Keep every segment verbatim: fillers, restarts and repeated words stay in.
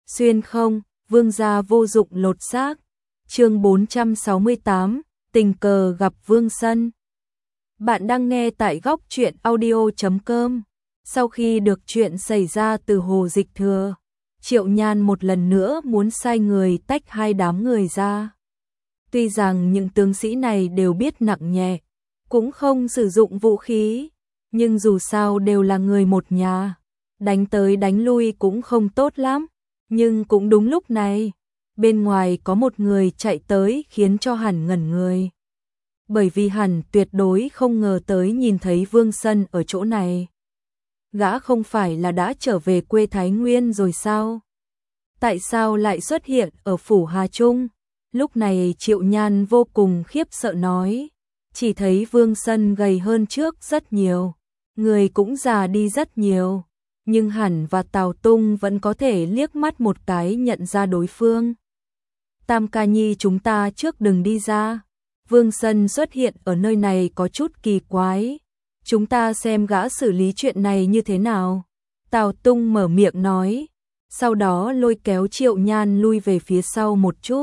Xuyên không, vương gia vô dụng lột xác. Chương bốn trăm sáu mươi tám, tình cờ gặp Vương Sân. Bạn đang nghe tại góc truyện audio chấm com. Sau khi được chuyện xảy ra từ Hồ Dịch Thừa, Triệu Nhan một lần nữa muốn sai người tách hai đám người ra. Tuy rằng những tướng sĩ này đều biết nặng nhẹ, cũng không sử dụng vũ khí, nhưng dù sao đều là người một nhà, đánh tới đánh lui cũng không tốt lắm. Nhưng cũng đúng lúc này, bên ngoài có một người chạy tới khiến cho Hẳn ngẩn người. Bởi vì Hẳn tuyệt đối không ngờ tới nhìn thấy Vương Sân ở chỗ này. Gã không phải là đã trở về quê Thái Nguyên rồi sao? Tại sao lại xuất hiện ở phủ Hà Trung? Lúc này Triệu Nhan vô cùng khiếp sợ nói, chỉ thấy Vương Sân gầy hơn trước rất nhiều, người cũng già đi rất nhiều. Nhưng Hẳn và Tào Tung vẫn có thể liếc mắt một cái nhận ra đối phương. Tam ca nhi, chúng ta trước đừng đi ra. Vương Sân xuất hiện ở nơi này có chút kỳ quái. Chúng ta xem gã xử lý chuyện này như thế nào. Tào Tung mở miệng nói. Sau đó lôi kéo Triệu Nhan lui về phía sau một chút.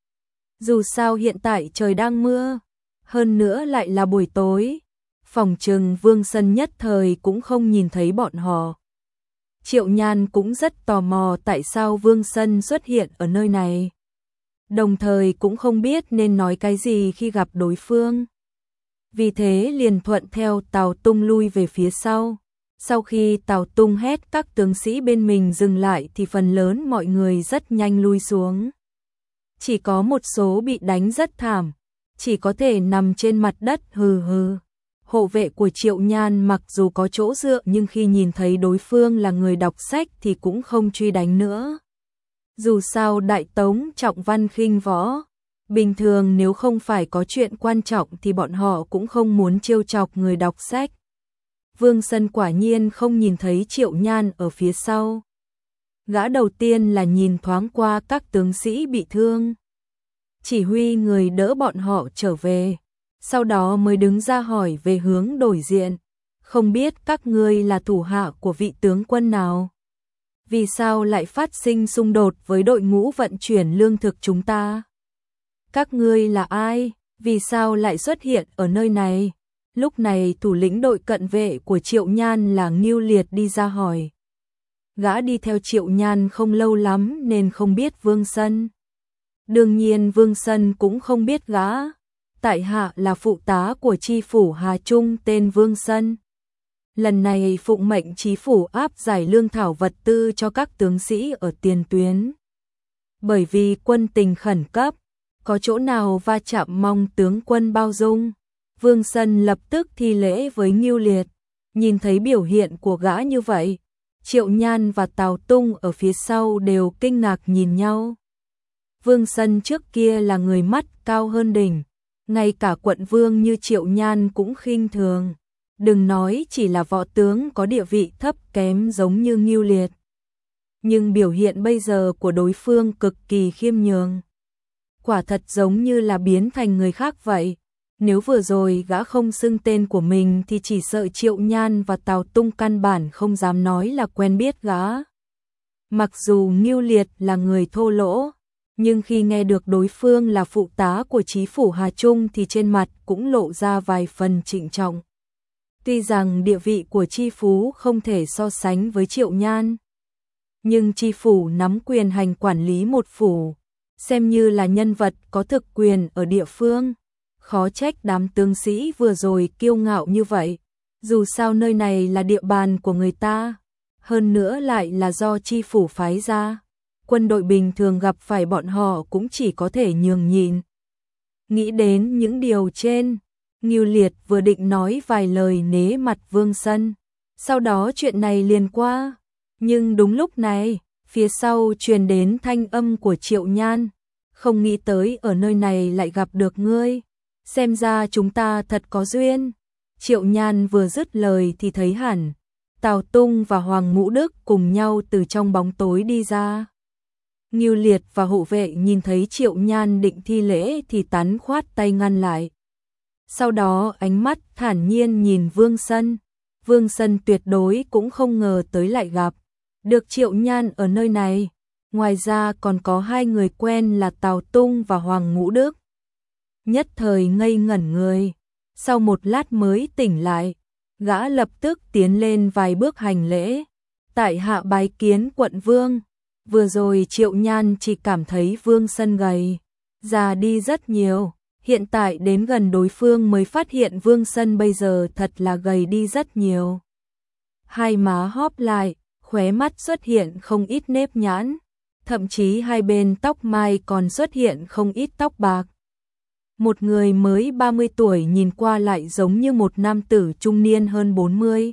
Dù sao hiện tại trời đang mưa, hơn nữa lại là buổi tối, phòng trừng Vương Sân nhất thời cũng không nhìn thấy bọn họ. Triệu Nhan cũng rất tò mò tại sao Vương Sân xuất hiện ở nơi này. Đồng thời cũng không biết nên nói cái gì khi gặp đối phương. Vì thế liền thuận theo Tào Tung lui về phía sau. Sau khi Tào Tung hét các tướng sĩ bên mình dừng lại thì phần lớn mọi người rất nhanh lui xuống. Chỉ có một số bị đánh rất thảm, chỉ có thể nằm trên mặt đất hừ hừ. Hộ vệ của Triệu Nhan mặc dù có chỗ dựa nhưng khi nhìn thấy đối phương là người đọc sách thì cũng không truy đánh nữa. Dù sao Đại Tống trọng văn khinh võ, bình thường nếu không phải có chuyện quan trọng thì bọn họ cũng không muốn trêu chọc người đọc sách. Vương Sân quả nhiên không nhìn thấy Triệu Nhan ở phía sau. Gã đầu tiên là nhìn thoáng qua các tướng sĩ bị thương, chỉ huy người đỡ bọn họ trở về. Sau đó mới đứng ra hỏi về hướng đổi diện. Không biết các ngươi là thủ hạ của vị tướng quân nào? Vì sao lại phát sinh xung đột với đội ngũ vận chuyển lương thực chúng ta? Các ngươi là ai? Vì sao lại xuất hiện ở nơi này? Lúc này thủ lĩnh đội cận vệ của Triệu Nhan là Ngưu Liệt đi ra hỏi. Gã đi theo Triệu Nhan không lâu lắm nên không biết Vương Sân. Đương nhiên Vương Sân cũng không biết gã. Tại hạ là phụ tá của chi phủ Hà Trung tên Vương Sân. Lần này phụng mệnh chí phủ áp giải lương thảo vật tư cho các tướng sĩ ở tiền tuyến. Bởi vì quân tình khẩn cấp, có chỗ nào va chạm mong tướng quân bao dung. Vương Sân lập tức thi lễ với Ngưu Liệt. Nhìn thấy biểu hiện của gã như vậy, Triệu Nhan và Tào Tung ở phía sau đều kinh ngạc nhìn nhau. Vương Sân trước kia là người mắt cao hơn đỉnh. Ngay cả quận vương như Triệu Nhan cũng khinh thường. Đừng nói chỉ là võ tướng có địa vị thấp kém giống như Ngưu Liệt. Nhưng biểu hiện bây giờ của đối phương cực kỳ khiêm nhường. Quả thật giống như là biến thành người khác vậy. Nếu vừa rồi gã không xưng tên của mình thì chỉ sợ Triệu Nhan và Tào Tung căn bản không dám nói là quen biết gã. Mặc dù Ngưu Liệt là người thô lỗ, nhưng khi nghe được đối phương là phụ tá của chí phủ Hà Trung thì trên mặt cũng lộ ra vài phần trịnh trọng. Tuy rằng địa vị của chi phú không thể so sánh với Triệu Nhan, nhưng chi phủ nắm quyền hành quản lý một phủ, xem như là nhân vật có thực quyền ở địa phương. Khó trách đám tướng sĩ vừa rồi kiêu ngạo như vậy, dù sao nơi này là địa bàn của người ta, hơn nữa lại là do chi phủ phái ra. Quân đội bình thường gặp phải bọn họ cũng chỉ có thể nhường nhịn. Nghĩ đến những điều trên, Ngưu Liệt vừa định nói vài lời nể mặt Vương Sân, sau đó chuyện này liền qua. Nhưng đúng lúc này, phía sau truyền đến thanh âm của Triệu Nhan. Không nghĩ tới ở nơi này lại gặp được ngươi. Xem ra chúng ta thật có duyên. Triệu Nhan vừa dứt lời thì thấy hẳn Tào Tung và Hoàng Ngũ Đức cùng nhau từ trong bóng tối đi ra. Ngưu Liệt và hộ vệ nhìn thấy Triệu Nhan định thi lễ thì tán khoát tay ngăn lại. Sau đó ánh mắt thản nhiên nhìn Vương Sân. Vương Sân tuyệt đối cũng không ngờ tới lại gặp được Triệu Nhan ở nơi này. ngoài ra còn có hai người quen là Tào Tung và Hoàng Ngũ Đức. Nhất thời ngây ngẩn người, sau một lát mới tỉnh lại, gã lập tức tiến lên vài bước hành lễ. Tại hạ bái kiến quận vương. Vừa rồi Triệu Nhan chỉ cảm thấy Vương Sân gầy, già đi rất nhiều. Hiện tại đến gần đối phương mới phát hiện Vương Sân bây giờ thật là gầy đi rất nhiều. Hai má hóp lại, khóe mắt xuất hiện không ít nếp nhãn, thậm chí hai bên tóc mai còn xuất hiện không ít tóc bạc. Một người mới ba mươi tuổi nhìn qua lại giống như một nam tử trung niên hơn bốn mươi.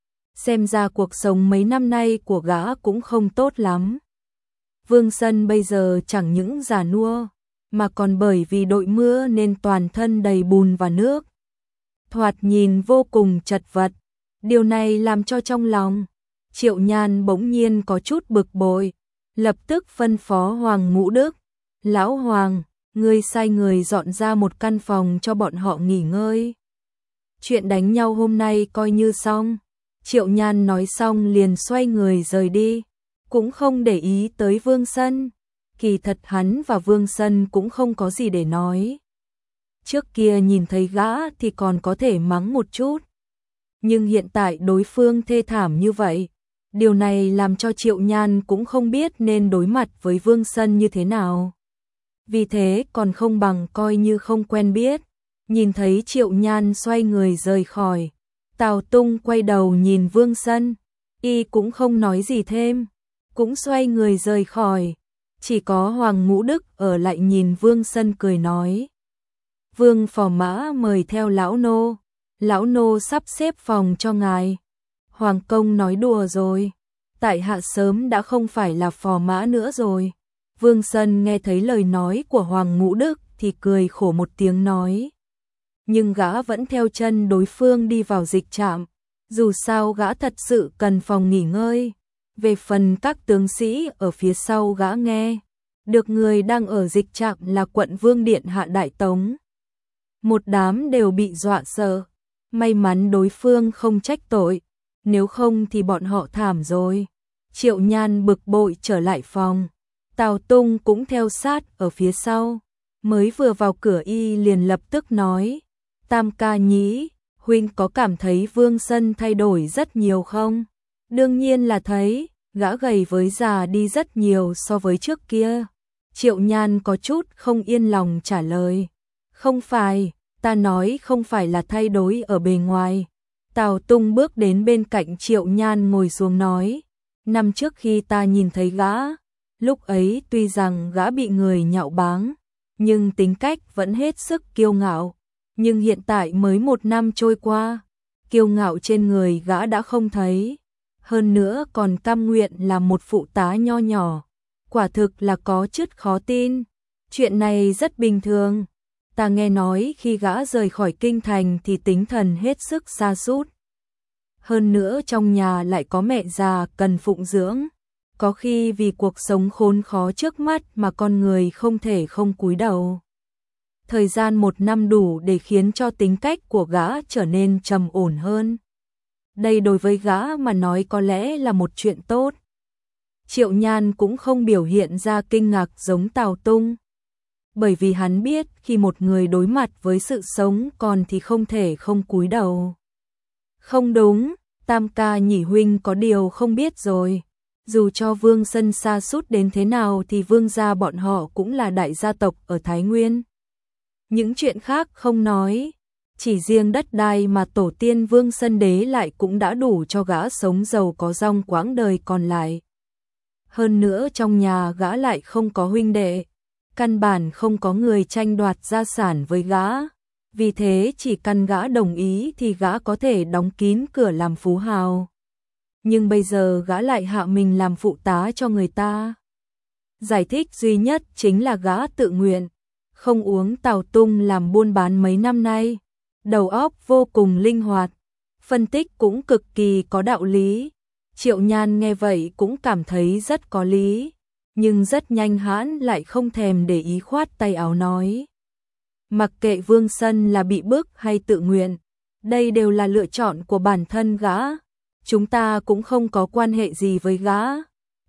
Xem ra cuộc sống mấy năm nay của gã cũng không tốt lắm. Vương Sân bây giờ chẳng những già nua, mà còn bởi vì đội mưa nên toàn thân đầy bùn và nước. Thoạt nhìn vô cùng chật vật, điều này làm cho trong lòng Triệu Nhan bỗng nhiên có chút bực bội, lập tức phân phó Hoàng Ngũ Đức, Lão Hoàng, ngươi sai người dọn ra một căn phòng cho bọn họ nghỉ ngơi. Chuyện đánh nhau hôm nay coi như xong. Triệu Nhan nói xong liền xoay người rời đi, cũng không để ý tới Vương Sân. Kỳ thật hắn và Vương Sân cũng không có gì để nói. Trước kia nhìn thấy gã thì còn có thể mắng một chút, nhưng hiện tại đối phương thê thảm như vậy, điều này làm cho Triệu Nhan cũng không biết nên đối mặt với Vương Sân như thế nào. Vì thế còn không bằng coi như không quen biết. Nhìn thấy Triệu Nhan xoay người rời khỏi, Tào Tung quay đầu nhìn Vương Sân, y cũng không nói gì thêm, cũng xoay người rời khỏi. Chỉ có Hoàng Ngũ Đức ở lại nhìn Vương Sân cười nói: Vương phò mã mời theo lão nô, lão nô sắp xếp phòng cho ngài. Hoàng công nói đùa rồi, tại hạ sớm đã không phải là phò mã nữa rồi. Vương Sân nghe thấy lời nói của Hoàng Ngũ Đức thì cười khổ một tiếng nói. Nhưng gã vẫn theo chân đối phương đi vào dịch trạm, dù sao gã thật sự cần phòng nghỉ ngơi. Về phần các tướng sĩ ở phía sau gã nghe được người đang ở dịch trạm là quận vương điện hạ Đại Tống. Một đám đều bị dọa sợ, may mắn đối phương không trách tội, nếu không thì bọn họ thảm rồi. Triệu Nhan bực bội trở lại phòng, Tào Tung cũng theo sát ở phía sau, mới vừa vào cửa y liền lập tức nói: Tam ca nhĩ, huynh có cảm thấy Vương Sân thay đổi rất nhiều không? Đương nhiên là thấy, gã gầy với già đi rất nhiều so với trước kia. Triệu Nhan có chút không yên lòng trả lời: Không phải, ta nói không phải là thay đổi ở bề ngoài. Tào Tung bước đến bên cạnh Triệu Nhan ngồi xuống nói: Năm trước khi ta nhìn thấy gã, lúc ấy tuy rằng gã bị người nhạo báng, nhưng tính cách vẫn hết sức kiêu ngạo. Nhưng hiện tại mới một năm trôi qua, kiêu ngạo trên người gã đã không thấy. Hơn nữa còn cam nguyện làm một phụ tá nho nhỏ, quả thực là có chút khó tin. Chuyện này rất bình thường. Ta nghe nói khi gã rời khỏi kinh thành thì tinh thần hết sức sa sút. Hơn nữa trong nhà lại có mẹ già cần phụng dưỡng, có khi vì cuộc sống khốn khó trước mắt mà con người không thể không cúi đầu. Thời gian một năm đủ để khiến cho tính cách của gã trở nên trầm ổn hơn. Đây đối với gã mà nói có lẽ là một chuyện tốt. Triệu Nhan cũng không biểu hiện ra kinh ngạc giống Tào Tung, bởi vì hắn biết khi một người đối mặt với sự sống còn thì không thể không cúi đầu. Không đúng, Tam ca nhỉ, huynh có điều không biết rồi. Dù cho Vương Sân sa sút đến thế nào thì Vương gia bọn họ cũng là đại gia tộc ở Thái Nguyên. Những chuyện khác không nói, chỉ riêng đất đai mà tổ tiên Vương Sân đế lại cũng đã đủ cho gã sống giàu có rong quãng đời còn lại. Hơn nữa trong nhà gã lại không có huynh đệ, căn bản không có người tranh đoạt gia sản với gã. Vì thế chỉ cần gã đồng ý thì gã có thể đóng kín cửa làm phú hào. Nhưng bây giờ gã lại hạ mình làm phụ tá cho người ta. Giải thích duy nhất chính là gã tự nguyện. Không uống Tào Tung làm buôn bán mấy năm nay, đầu óc vô cùng linh hoạt, phân tích cũng cực kỳ có đạo lý. Triệu Nhan nghe vậy cũng cảm thấy rất có lý, nhưng rất nhanh hãn lại không thèm để ý, khoát tay áo nói: Mặc kệ Vương Sân là bị bức hay tự nguyện, đây đều là lựa chọn của bản thân gã, chúng ta cũng không có quan hệ gì với gã.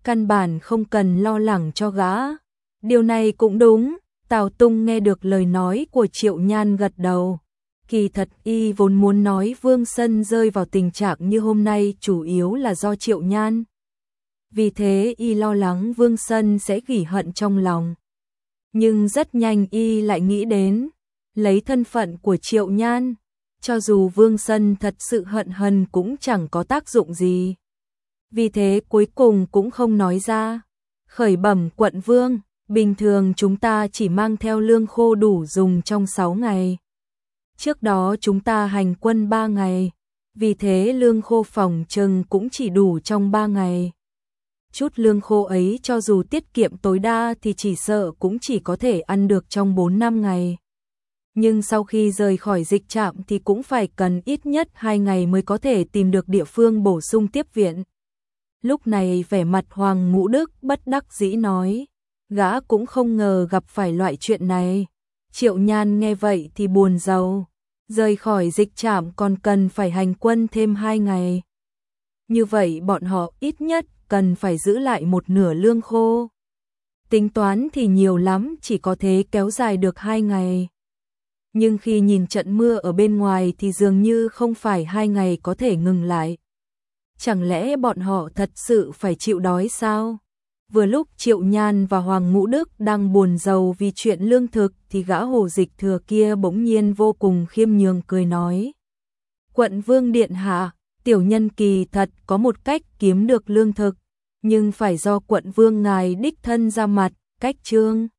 căn bản không cần lo lắng cho gã. Điều này cũng đúng, Tào Tung nghe được lời nói của Triệu Nhan gật đầu. Kỳ thật y vốn muốn nói Vương Sân rơi vào tình trạng như hôm nay chủ yếu là do Triệu Nhan. Vì thế y lo lắng Vương Sân sẽ gỉ hận trong lòng. Nhưng rất nhanh y lại nghĩ đến, lấy thân phận của Triệu Nhan, cho dù Vương Sân thật sự hận hần cũng chẳng có tác dụng gì. Vì thế cuối cùng cũng không nói ra. Khởi bẩm quận vương, bình thường chúng ta chỉ mang theo lương khô đủ dùng trong sáu ngày. Trước đó chúng ta hành quân ba ngày, vì thế lương khô phòng chừng cũng chỉ đủ trong ba ngày. Chút lương khô ấy cho dù tiết kiệm tối đa thì chỉ sợ cũng chỉ có thể ăn được trong bốn năm ngày. Nhưng sau khi rời khỏi dịch trạm thì cũng phải cần ít nhất hai ngày mới có thể tìm được địa phương bổ sung tiếp viện. Lúc này vẻ mặt Hoàng Ngũ Đức bất đắc dĩ nói, gã cũng không ngờ gặp phải loại chuyện này. Triệu Nhan nghe vậy thì buồn rầu, rời khỏi dịch trạm còn cần phải hành quân thêm hai ngày. Như vậy bọn họ ít nhất cần phải giữ lại một nửa lương khô. Tính toán thì nhiều lắm chỉ có thể kéo dài được hai ngày. Nhưng khi nhìn trận mưa ở bên ngoài thì dường như không phải hai ngày có thể ngừng lại. Chẳng lẽ bọn họ thật sự phải chịu đói sao? Vừa lúc Triệu Nhan và Hoàng Ngũ Đức đang buồn rầu vì chuyện lương thực thì gã Hồ Dịch Thừa kia bỗng nhiên vô cùng khiêm nhường cười nói. Quận vương điện hạ, tiểu nhân kỳ thật có một cách kiếm được lương thực, nhưng phải do quận vương ngài đích thân ra mặt, cách trương.